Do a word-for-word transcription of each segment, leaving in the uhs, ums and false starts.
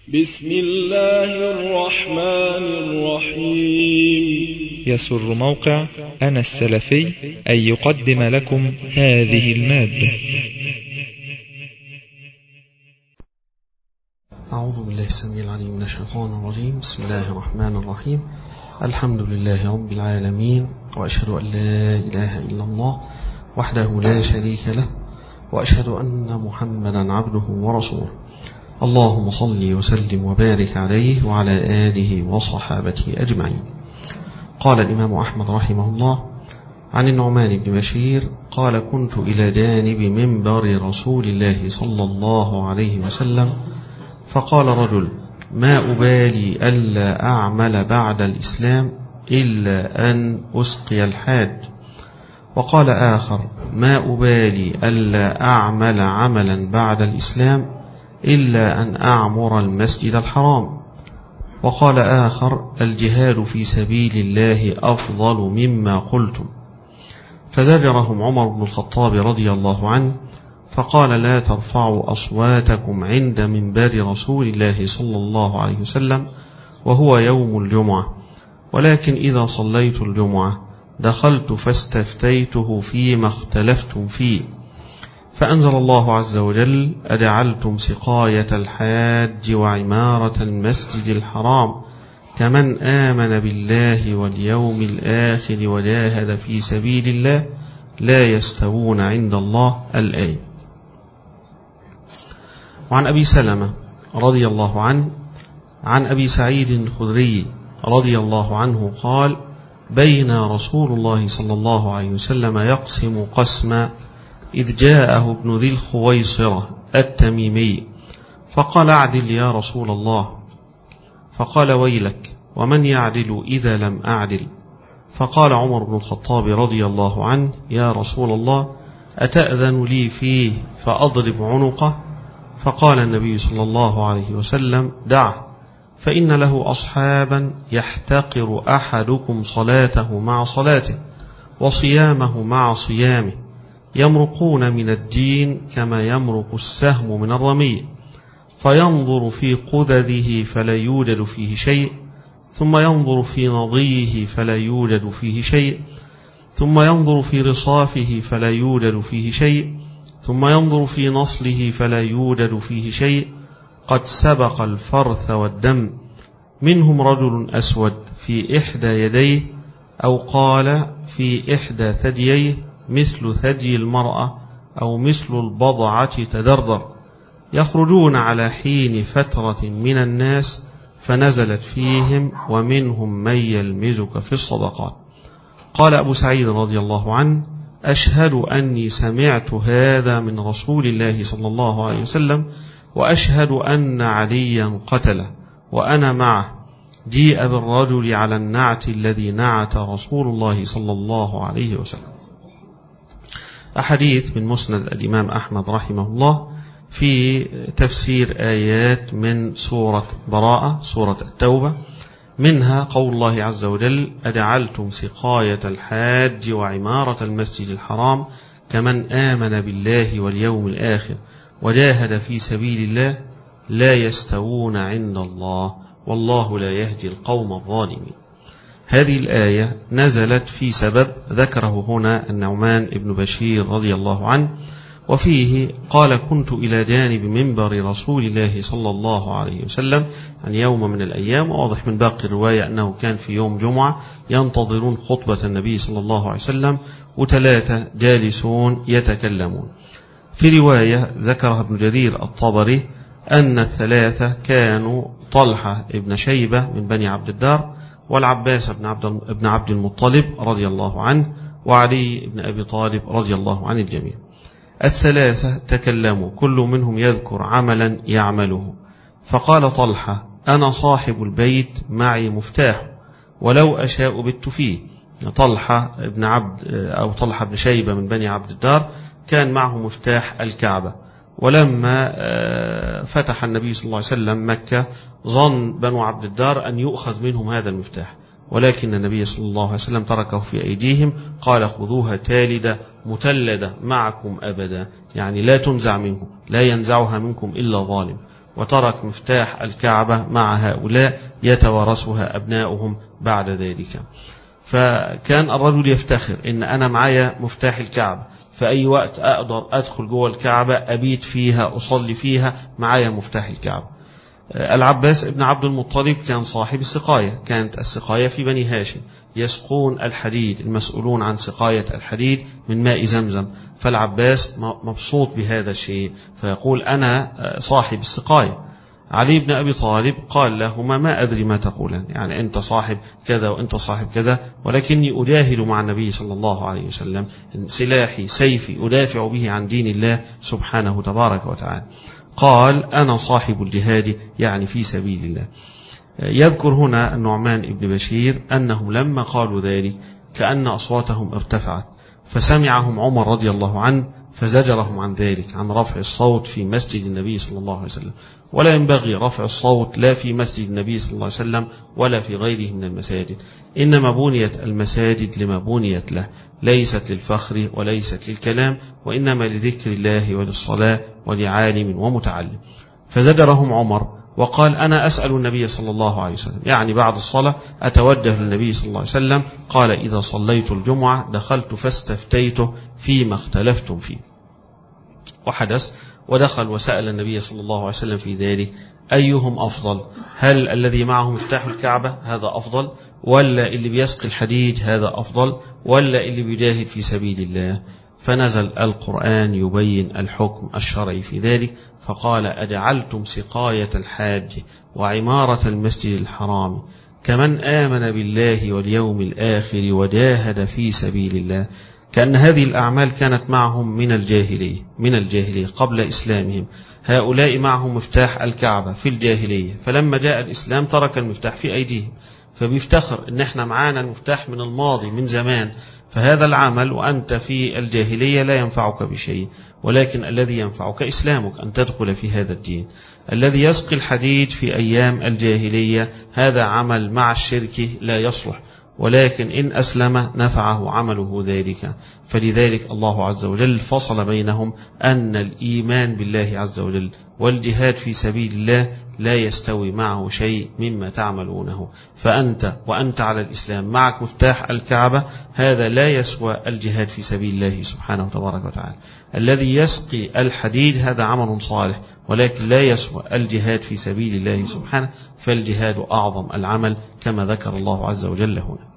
بسم الله الرحمن الرحيم. يسر موقع أنا السلفي أن يقدم لكم هذه المادة. أعوذ بالله السميع العليم من الشيطان الرجيم. بسم الله الرحمن الرحيم. الحمد لله رب العالمين، وأشهد أن لا إله إلا الله وحده لا شريك له، وأشهد أن محمدا عبده ورسوله. اللهم صل وسلم وبارك عليه وعلى آله وصحابته أجمعين. قال الإمام أحمد رحمه الله عن النعمان بن بشير قال: كنت إلى جانب منبر رسول الله صلى الله عليه وسلم، فقال رجل: ما أبالي ألا أعمل بعد الإسلام إلا أن أسقي الحاج. وقال آخر: ما أبالي ألا أعمل عملا بعد الإسلام إلا أن أعمر المسجد الحرام. وقال آخر: الجهاد في سبيل الله أفضل مما قلتم. فزجرهم عمر بن الخطاب رضي الله عنه فقال: لا ترفعوا أصواتكم عند منبر رسول الله صلى الله عليه وسلم وهو يوم الجمعة، ولكن إذا صليت الجمعة دخلت فاستفتيته فيما اختلفتم فيه، فأنزل الله عز وجل: أجعلتم سقاية الحاج وعمارة المسجد الحرام كمن آمن بالله واليوم الآخر وجاهد في سبيل الله لا يستوون عند الله. الآية. وعن أبي سلمة رضي الله عنه عن أبي سعيد الخدري رضي الله عنه قال: بين رسول الله صلى الله عليه وسلم يقسم قسما إذ جاءه ابن ذي الخويصرة التميمي فقال: أعدل يا رسول الله. فقال: ويلك، ومن يعدل إذا لم أعدل؟ فقال عمر بن الخطاب رضي الله عنه: يا رسول الله، أتأذن لي فيه فأضرب عنقه؟ فقال النبي صلى الله عليه وسلم: دعه، فإن له أصحابا يحتقر أحدكم صلاته مع صلاته وصيامه مع صيامه، يمرقون من الدين كما يمرق السهم من الرمي، فينظر في قذذه فلا يوجد فيه شيء، ثم ينظر في نضيه فلا يوجد فيه شيء، ثم ينظر في رصافه فلا يوجد فيه شيء، ثم ينظر في نصله فلا يوجد فيه شيء، قد سبق الفرث والدم. منهم رجل أسود في إحدى يديه، أو قال في إحدى ثدييه، مثل ثدي المرأة أو مثل البضعة تدردر، يخرجون على حين فترة من الناس، فنزلت فيهم: ومنهم من يلمزك في الصدقات. قال أبو سعيد رضي الله عنه: أشهد أني سمعت هذا من رسول الله صلى الله عليه وسلم، وأشهد أن عليا قتله وأنا معه. جيء بالرجل على النعت الذي نعت رسول الله صلى الله عليه وسلم. أحاديث من مسند الإمام أحمد رحمه الله في تفسير آيات من سورة براءة، سورة التوبة، منها قول الله عز وجل: أجعلتم سقاية الحاج وعمارة المسجد الحرام كمن آمن بالله واليوم الآخر وجاهد في سبيل الله لا يستوون عند الله والله لا يهدي القوم الظالمين. هذه الآية نزلت في سبب ذكره هنا النعمان بن بشير رضي الله عنه، وفيه قال: كنت إلى جانب منبر رسول الله صلى الله عليه وسلم، عن يوم من الأيام. واضح من باقي الرواية أنه كان في يوم جمعة ينتظرون خطبة النبي صلى الله عليه وسلم، وثلاثة جالسون يتكلمون. في رواية ذكرها ابن جرير الطبري أن الثلاثة كانوا طلحة ابن شيبة من بني عبد الدار، والعباس بن عبد ابن عبد المطلب رضي الله عنه، وعلي بن أبي طالب رضي الله عن الجميع. الثلاثة تكلموا، كل منهم يذكر عملا يعمله. فقال طلحة: أنا صاحب البيت، معي مفتاح، ولو أشاء بت فيه. طلحة بن عبد أو طلحة بن شيبة من بني عبد الدار كان معه مفتاح الكعبة، ولما فتح النبي صلى الله عليه وسلم مكة ظن بنو عبد الدار أن يؤخذ منهم هذا المفتاح، ولكن النبي صلى الله عليه وسلم تركه في أيديهم، قال: خذوها تالدة متلدة معكم أبدا، يعني لا تنزع منه، لا ينزعها منكم إلا ظالم. وترك مفتاح الكعبة مع هؤلاء يتوارثها أبناؤهم بعد ذلك. فكان الرجل يفتخر إن أنا معايا مفتاح الكعبة، في أي وقت أقدر أدخل جوه الكعبة أبيت فيها أصلي فيها، معايا مفتاح الكعبة. العباس ابن عبد المطلب كان صاحب السقاية، كانت السقاية في بني هاشم، يسقون الحديد، المسؤولون عن سقاية الحديد من ماء زمزم. فالعباس مبسوط بهذا الشيء فيقول أنا صاحب السقاية. علي بن أبي طالب قال لهما ما أدري ما تقولان، يعني أنت صاحب كذا وأنت صاحب كذا، ولكني أجاهد مع النبي صلى الله عليه وسلم، سلاحي سيفي أدافع به عن دين الله سبحانه تبارك وتعالى. قال أنا صاحب الجهاد، يعني في سبيل الله. يذكر هنا النعمان بن بشير أنهم لما قالوا ذلك كأن أصواتهم ارتفعت، فسمعهم عمر رضي الله عنه فزجرهم عن ذلك، عن رفع الصوت في مسجد النبي صلى الله عليه وسلم. ولا ينبغي رفع الصوت لا في مسجد النبي صلى الله عليه وسلم ولا في غيره من المساجد، إنما بنيت المساجد لما بنيت له، ليست للفخر وليست للكلام، وإنما لذكر الله وللصلاة ولعالم ومتعلم. فزجرهم عمر وقال أنا أسأل النبي صلى الله عليه وسلم، يعني بعد الصلاة أتوجه للنبي صلى الله عليه وسلم، قال إذا صليت الجمعة دخلت فاستفتيته فيما اختلفتم فيه. وحدث ودخل وسأل النبي صلى الله عليه وسلم في ذلك أيهم أفضل، هل الذي معه مفتاح الكعبة هذا أفضل، ولا اللي بيسقي الحديد هذا أفضل، ولا اللي بيجاهد في سبيل الله؟ فنزل القرآن يبين الحكم الشرعي في ذلك، فقال أجعلتم سقاية الحاج وعمارة المسجد الحرام كمن آمن بالله واليوم الآخر وجاهد في سبيل الله. كأن هذه الأعمال كانت معهم من الجاهلية، من الجاهلية قبل إسلامهم. هؤلاء معهم مفتاح الكعبة في الجاهلية، فلما جاء الإسلام ترك المفتاح في أيديهم، فبيفتخر إن احنا معانا المفتاح من الماضي من زمان، فهذا العمل وأنت في الجاهلية لا ينفعك بشيء، ولكن الذي ينفعك إسلامك أن تدخل في هذا الدين. الذي يسقي الحديد في أيام الجاهلية هذا عمل مع الشرك لا يصلح، ولكن إن أسلم نفعه عمله ذلك. فلذلك الله عز وجل فصل بينهم أن الإيمان بالله عز وجل والجهاد في سبيل الله لا يستوي معه شيء مما تعملونه. فأنت وأنت على الإسلام معك مفتاح الكعبة، هذا لا يسوى الجهاد في سبيل الله سبحانه وتبارك وتعالى. الذي يسقي الحديد هذا عمل صالح، ولكن لا يسوى الجهاد في سبيل الله سبحانه، فالجهاد أعظم العمل كما ذكر الله عز وجل هنا.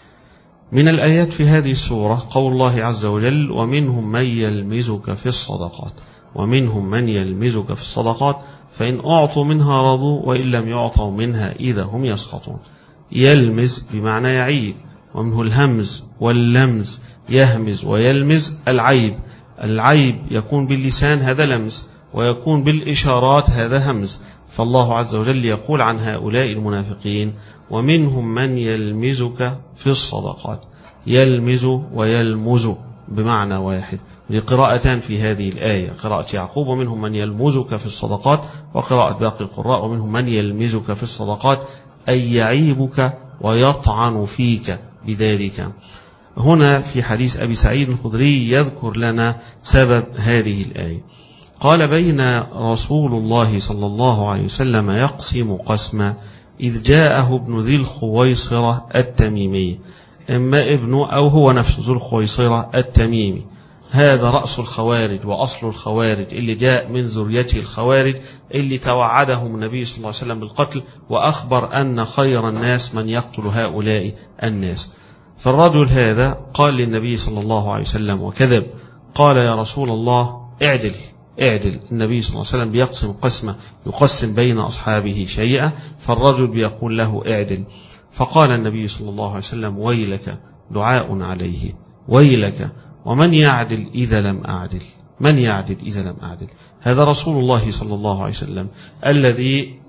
من الآيات في هذه السورة قول الله عز وجل ومنهم من يلمزك في الصدقات، ومنهم من يلمزك في الصدقات فإن أعطوا منها رضوا وإن لم يعطوا منها إذا هم يسخطون. يلمز بمعنى يعيب، ومنه الهمز واللمز، يهمز ويلمز العيب. العيب يكون باللسان هذا لمز، ويكون بالإشارات هذا همز. فالله عز وجل يقول عن هؤلاء المنافقين ومنهم من يلمزك في الصدقات، يلمز ويلمز بمعنى واحد، لقراءتان في هذه الآية، قراءة يعقوب ومنهم من يلمزك في الصدقات، وقراءة باقي القراء ومنهم من يلمزك في الصدقات، أي يعيبك ويطعن فيك بذلك. هنا في حديث أبي سعيد الخدري يذكر لنا سبب هذه الآية. قال بين رسول الله صلى الله عليه وسلم يقسم قسما إذ جاءه ابن ذي الخويصرة التميمي، إما ابنه أو هو نفسه ذو الخويصرة التميمي، هذا رأس الخوارج وأصل الخوارج اللي جاء من ذريته الخوارج اللي توعدهم النبي صلى الله عليه وسلم بالقتل، وأخبر أن خير الناس من يقتل هؤلاء الناس. فالرجل هذا قال للنبي صلى الله عليه وسلم وكذب، قال يا رسول الله اعدل اعدل. النبي صلى الله عليه وسلم بيقسم قسمة، يقسم بين أصحابه شيئا، فالرجل بيقول له اعدل. فقال النبي صلى الله عليه وسلم ويلك، دعاء عليه، ويلك ومن يعدل إذا لم أعدل، من يعدل إذا لم أعدل. هذا رسول الله صلى الله عليه وسلم الذي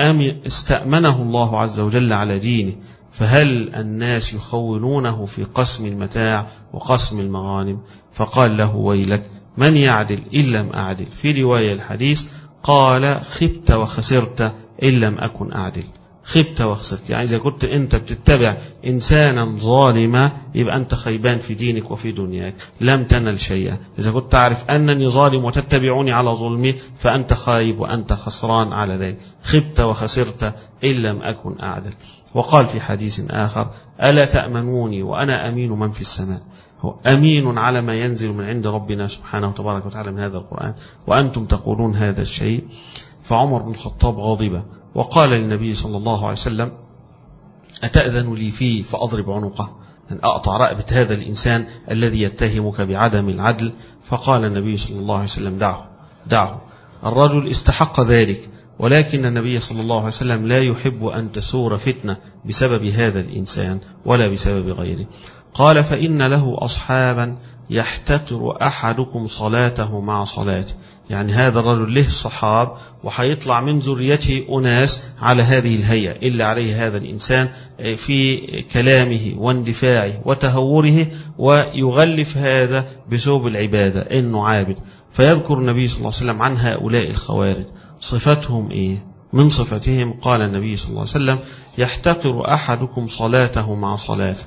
استأمنه الله عز وجل على دينه، فهل الناس يخونونه في قسم المتاع وقسم المغانم؟ فقال له ويلك من يعدل إن لم أعدل. في رواية الحديث قال خبت وخسرت إن لم أكن أعدل، خبت وخسرت. يعني إذا كنت أنت بتتبع إنسانا ظالما يبقى أنت خيبان في دينك وفي دنياك، لم تنل شيئا. إذا كنت تعرف أنني ظالم وتتبعوني على ظلمي فأنت خايب وأنت خسران على ذلك، خبت وخسرت إن لم أكن أعدل. وقال في حديث آخر: ألا تأمنوني وأنا أمين من في السماء. هو أمين على ما ينزل من عند ربنا سبحانه وتبارك وتعالى من هذا القرآن، وأنتم تقولون هذا الشيء. فعمر بن الخطاب غاضب وقال للنبي صلى الله عليه وسلم: أتأذن لي فيه فأضرب عنقه، أن أقطع رقبة هذا الإنسان الذي يتهمك بعدم العدل؟ فقال النبي صلى الله عليه وسلم: دعه دعه، الرجل استحق ذلك، ولكن النبي صلى الله عليه وسلم لا يحب أن تسور فتنة بسبب هذا الإنسان ولا بسبب غيره. قال: فإن له أصحابا يحتقر أحدكم صلاته مع صلاته. يعني هذا الرجل له صحاب وحيطلع من ذريته أناس على هذه الهيئة اللي عليه هذا الإنسان في كلامه واندفاعه وتهوره، ويغلف هذا بثوب العبادة إنه عابد. فيذكر النبي صلى الله عليه وسلم عن هؤلاء الخوارج صفتهم إيه؟ من صفتهم قال النبي صلى الله عليه وسلم: يحتقر أحدكم صلاته مع صلاته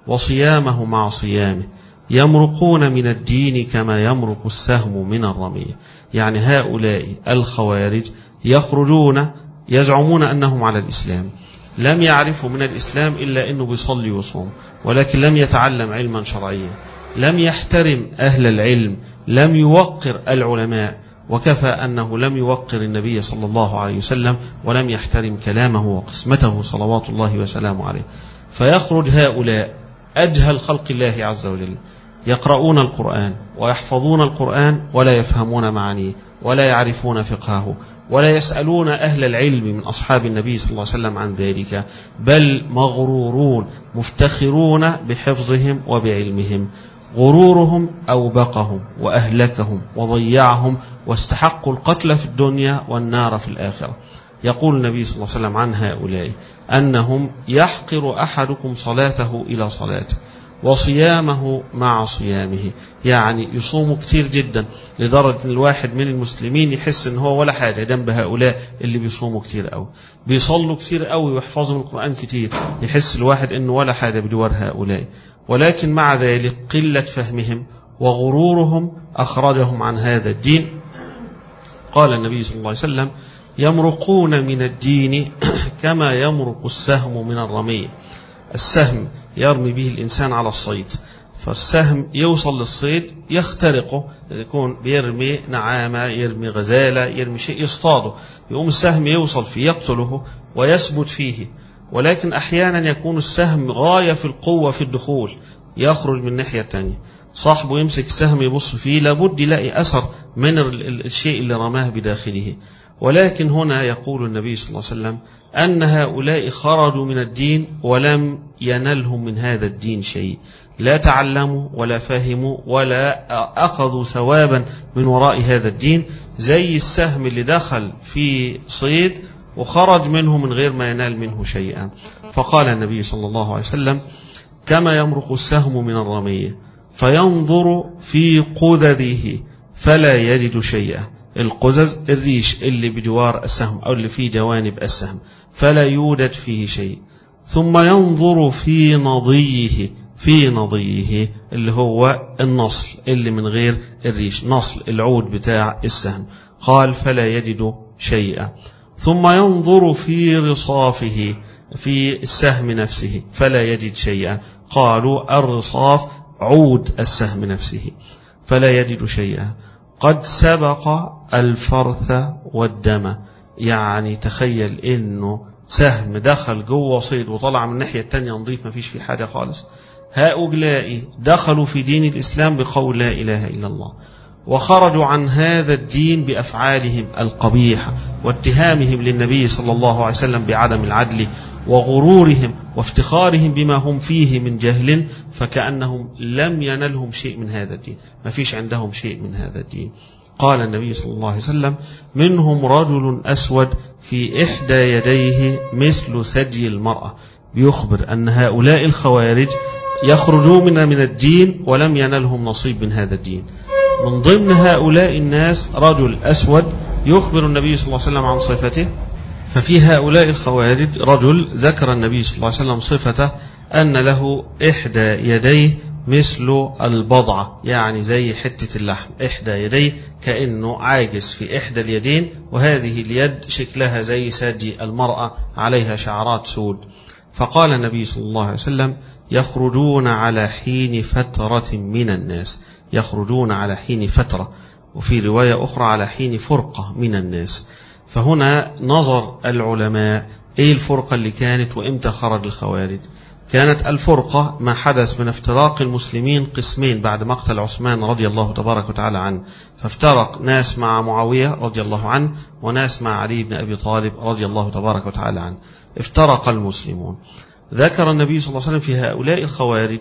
وصيامه مع صيامه، يمرقون من الدين كما يمرق السهم من الرمية. يعني هؤلاء الخوارج يخرجون يزعمون أنهم على الإسلام، لم يعرفوا من الإسلام إلا أنه بيصلي ويصوم، ولكن لم يتعلم علما شرعيا، لم يحترم أهل العلم، لم يوقر العلماء، وكفى أنه لم يوقر النبي صلى الله عليه وسلم ولم يحترم كلامه وقسمته صلوات الله وسلامه عليه. فيخرج هؤلاء أجهل خلق الله عز وجل، يقرؤون القرآن ويحفظون القرآن ولا يفهمون معانيه ولا يعرفون فقهه ولا يسألون أهل العلم من أصحاب النبي صلى الله عليه وسلم عن ذلك، بل مغرورون مفتخرون بحفظهم وبعلمهم. غرورهم أوبقهم وأهلكهم وضيعهم، واستحقوا القتل في الدنيا والنار في الآخرة. يقول النبي صلى الله عليه وسلم عن هؤلاء أنهم يحقر أحدكم صلاته إلى صلاته وصيامه مع صيامه. يعني يصوم كتير جدا لدرجة أن الواحد من المسلمين يحس أنه هو ولا حاجة جنب هؤلاء اللي بيصوموا كتير قوي، بيصلوا كتير قوي ويحفظوا القرآن كتير، يحس الواحد أنه ولا حاجة بدور هؤلاء. ولكن مع ذلك قلة فهمهم وغرورهم أخرجهم عن هذا الدين. قال النبي صلى الله عليه وسلم: يمرقون من الدين كما يمرق السهم من الرمي. السهم يرمي به الإنسان على الصيد، فالسهم يوصل للصيد يخترقه، يكون بيرمي نعامة، يرمي غزالة، يرمي شيء يصطاده، يقوم السهم يوصل فيه يقتله ويثبت فيه. ولكن أحيانا يكون السهم غاية في القوة في الدخول، يخرج من ناحية تانية، صاحبه يمسك السهم يبص فيه لابد يلاقي أثر من الشيء اللي رماه بداخله. ولكن هنا يقول النبي صلى الله عليه وسلم أن هؤلاء خرجوا من الدين ولم ينلهم من هذا الدين شيء، لا تعلموا ولا فهموا ولا أخذوا ثوابا من وراء هذا الدين، زي السهم اللي دخل في صيد وخرج منه من غير ما ينال منه شيئا. فقال النبي صلى الله عليه وسلم: كما يمرق السهم من الرمية فينظر في قذذه فلا يجد شيئا. القزز الريش اللي بجوار السهم أو اللي في جوانب السهم، فلا يوجد فيه شيء. ثم ينظر في نضيه، في نضيه اللي هو النصل اللي من غير الريش، نصل العود بتاع السهم، قال فلا يجد شيئا. ثم ينظر في رصافه، في السهم نفسه، فلا يجد شيئا. قالوا الرصاف عود السهم نفسه، فلا يجد شيئا. قد سبق الفرث والدم. يعني تخيل انه سهم دخل جوه صيد وطلع من الناحية التانية نظيف ما فيش فيه حاجة خالص. هؤلاء دخلوا في دين الإسلام بقول لا إله إلا الله، وخرجوا عن هذا الدين بأفعالهم القبيحة واتهامهم للنبي صلى الله عليه وسلم بعدم العدل وغرورهم وافتخارهم بما هم فيه من جهل، فكأنهم لم ينلهم شيء من هذا الدين، ما فيش عندهم شيء من هذا الدين. قال النبي صلى الله عليه وسلم: منهم رجل أسود في إحدى يديه مثل ثدي المرأة. بيخبر أن هؤلاء الخوارج يخرجون من الدين ولم ينلهم نصيب من هذا الدين. من ضمن هؤلاء الناس رجل أسود يخبر النبي صلى الله عليه وسلم عن صفته، ففي هؤلاء الخوارج رجل ذكر النبي صلى الله عليه وسلم صفته أن له إحدى يديه مثل البضعة، يعني زي حتة اللحم، إحدى يديه كأنه عاجز في إحدى اليدين، وهذه اليد شكلها زي ثدي المرأة عليها شعرات سود. فقال النبي صلى الله عليه وسلم: يخرجون على حين فترة من الناس، يخرجون على حين فترة، وفي رواية أخرى على حين فرقة من الناس. فهنا نظر العلماء إيه الفرقة اللي كانت وإمتى خرج الخوارج. كانت الفرقة ما حدث من افتراق المسلمين قسمين بعد مقتل عثمان رضي الله تبارك وتعالى عنه، فافترق ناس مع معاوية رضي الله عنه وناس مع علي بن أبي طالب رضي الله تبارك وتعالى عنه، افترق المسلمون. ذكر النبي صلى الله عليه وسلم في هؤلاء الخوارج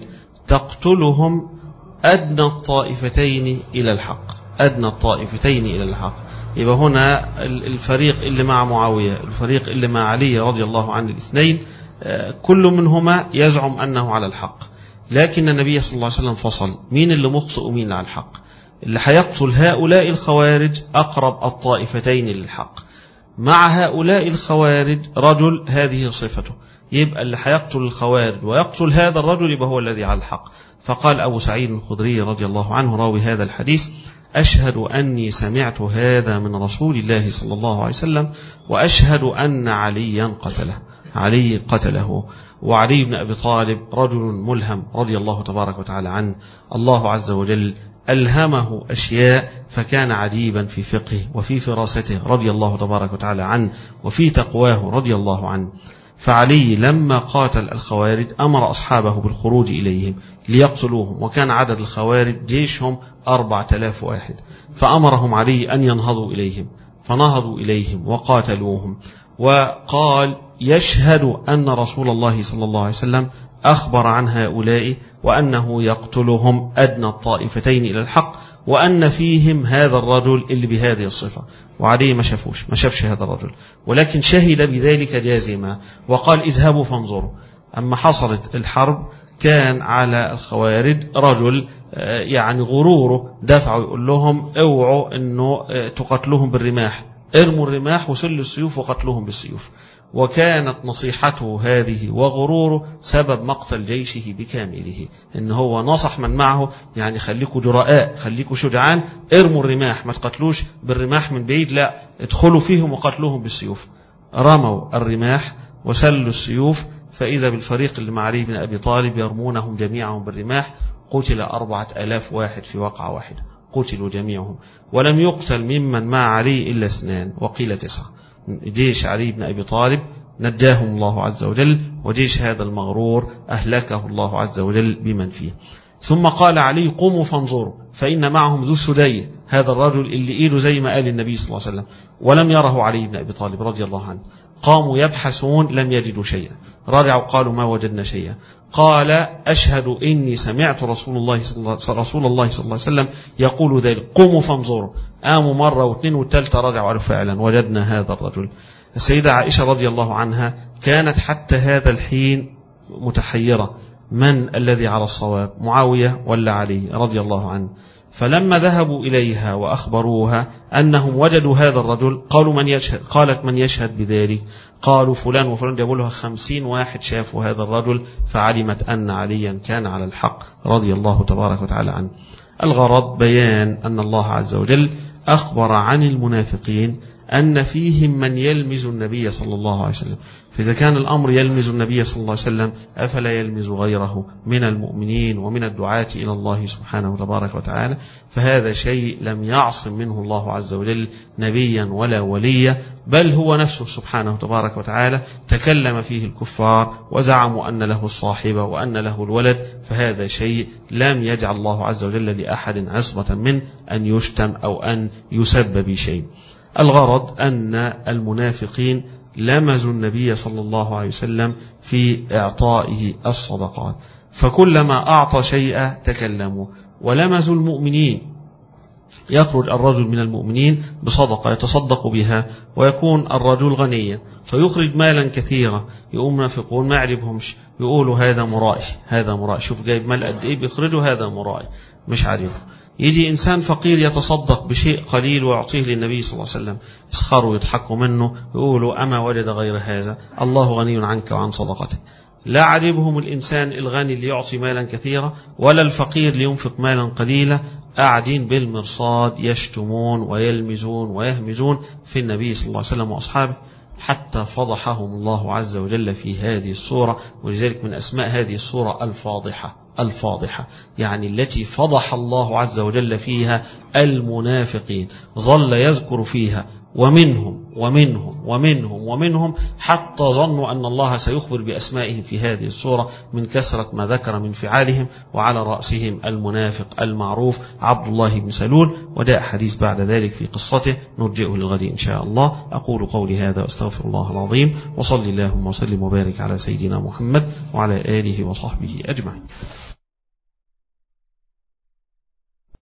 تقتلهم أدنى الطائفتين إلى الحق، أدنى الطائفتين إلى الحق. يبقى هنا الفريق اللي مع معاوية، الفريق اللي مع علي رضي الله عنه، الاثنين كل منهما يزعم أنه على الحق، لكن النبي صلى الله عليه وسلم فصل مين اللي مخطئ ومين على الحق. اللي هيقتل هؤلاء الخوارج أقرب الطائفتين للحق. مع هؤلاء الخوارج رجل هذه صفته، يبقى اللي هيقتل الخوارج ويقتل هذا الرجل يبقى هو الذي على الحق. فقال أبو سعيد الخدري رضي الله عنه راوي هذا الحديث: أشهد أني سمعت هذا من رسول الله صلى الله عليه وسلم، وأشهد أن عليا قتله، علي قتله. وعلي بن أبي طالب رجل ملهم رضي الله تبارك وتعالى عنه، الله عز وجل ألهمه أشياء، فكان عجيبا في فقهه وفي فراسته رضي الله تبارك وتعالى عنه وفي تقواه رضي الله عنه. فعلي لما قاتل الخوارج أمر أصحابه بالخروج إليهم ليقتلوهم، وكان عدد الخوارج جيشهم أربعة آلاف واحد، فأمرهم علي أن ينهضوا إليهم، فنهضوا إليهم وقاتلوهم. وقال: يشهد أن رسول الله صلى الله عليه وسلم أخبر عن هؤلاء وأنه يقتلهم أدنى الطائفتين إلى الحق، وأن فيهم هذا الرجل اللي بهذه الصفة. وعليه ما شافوش، ما شافش هذا الرجل، ولكن شهد بذلك جازما، وقال: اذهبوا فانظروا. أما حصلت الحرب كان على الخوارج رجل يعني غروره دفعوا يقول لهم: اوعوا أنه تقتلوهم بالرماح، ارموا الرماح وسلوا السيوف وقتلوهم بالسيوف. وكانت نصيحته هذه وغروره سبب مقتل جيشه بكامله، ان هو نصح من معه، يعني خليكوا جراء، خليكوا شجعان، ارموا الرماح، ما تقتلوش بالرماح من بعيد، لا ادخلوا فيهم وقتلوهم بالسيوف. رموا الرماح وسلوا السيوف، فإذا بالفريق اللي مع علي بن أبي طالب يرمونهم جميعهم بالرماح. قتل أربعة آلاف واحد في وقعة واحدة، قتلوا جميعهم، ولم يقتل ممن مع علي إلا اثنان وقيل تسعة. جيش علي بن أبي طالب نجاهم الله عز وجل، وجيش هذا المغرور أهلكه الله عز وجل بمن فيه. ثم قال علي: قوموا فانظروا فإن معهم ذو السدية، هذا الرجل اللي إيده زي ما قال النبي صلى الله عليه وسلم، ولم يره علي بن أبي طالب رضي الله عنه. قاموا يبحثون لم يجدوا شيئا، رجعوا قالوا: ما وجدنا شيئا. قال: أشهد إني سمعت رسول الله صلى الله, رسول الله صلى الله عليه وسلم يقول ذلك، قوموا فانظروا. قاموا مرة واثنين والثالثة رجعوا فعلا وجدنا هذا الرجل. السيدة عائشة رضي الله عنها كانت حتى هذا الحين متحيرة، من الذي على الصواب، معاوية ولا علي رضي الله عنه. فلما ذهبوا إليها وأخبروها أنهم وجدوا هذا الرجل قالوا: من يشهد؟ قالت: من يشهد بذلك؟ قالوا: فلان وفلان. جابوا لها خمسين واحد شافوا هذا الرجل، فعلمت أن عليا كان على الحق رضي الله تبارك وتعالى عنه. الغرض بيان أن الله عز وجل أخبر عن المنافقين أن فيهم من يلمز النبي صلى الله عليه وسلم، فإذا كان الأمر يلمز النبي صلى الله عليه وسلم أفلا يلمز غيره من المؤمنين ومن الدعاة إلى الله سبحانه وتبارك وتعالى. فهذا شيء لم يعصم منه الله عز وجل نبيا ولا وليا، بل هو نفسه سبحانه وتبارك وتعالى تكلم فيه الكفار وزعموا أن له الصاحبة وأن له الولد، فهذا شيء لم يجعل الله عز وجل لأحد عصمة من أن يشتم أو أن يسب بشيء. الغرض أن المنافقين لمزوا النبي صلى الله عليه وسلم في إعطائه الصدقات، فكلما أعطى شيئا تكلموا. ولمزوا المؤمنين، يخرج الرجل من المؤمنين بصدقة يتصدق بها، ويكون الرجل غنيا فيخرج مالا كثيرا، يقوم منافقون ما يعجبهمش، يقولوا: هذا مرائي، هذا مرائي، شوف جايب مال قد إيه بيخرجوا، هذا مرائي، مش عارف. يجي إنسان فقير يتصدق بشيء قليل ويعطيه للنبي صلى الله عليه وسلم، يسخروا ويضحكوا منه، يقولوا أما وجد غير هذا، الله غني عنك وعن صدقتك. لا عجبهم الإنسان الغني اللي يعطي مالا كثيرا، ولا الفقير لينفق مالا قليلا، قاعدين بالمرصاد يشتمون ويلمزون ويهمزون في النبي صلى الله عليه وسلم وأصحابه، حتى فضحهم الله عز وجل في هذه الصورة. ولذلك من أسماء هذه الصورة الفاضحة، الفاضحة يعني التي فضح الله عز وجل فيها المنافقين، ظل يذكر فيها ومنهم ومنهم ومنهم ومنهم حتى ظنوا أن الله سيخبر بأسمائهم في هذه الصورة من كثرة ما ذكر من فعالهم، وعلى رأسهم المنافق المعروف عبد الله بن سلول، وجاء حديث بعد ذلك في قصته نرجئه للغد إن شاء الله. أقول قولي هذا واستغفر الله العظيم، وصلي اللهم وسلم وبارك على سيدنا محمد وعلى آله وصحبه أجمعين.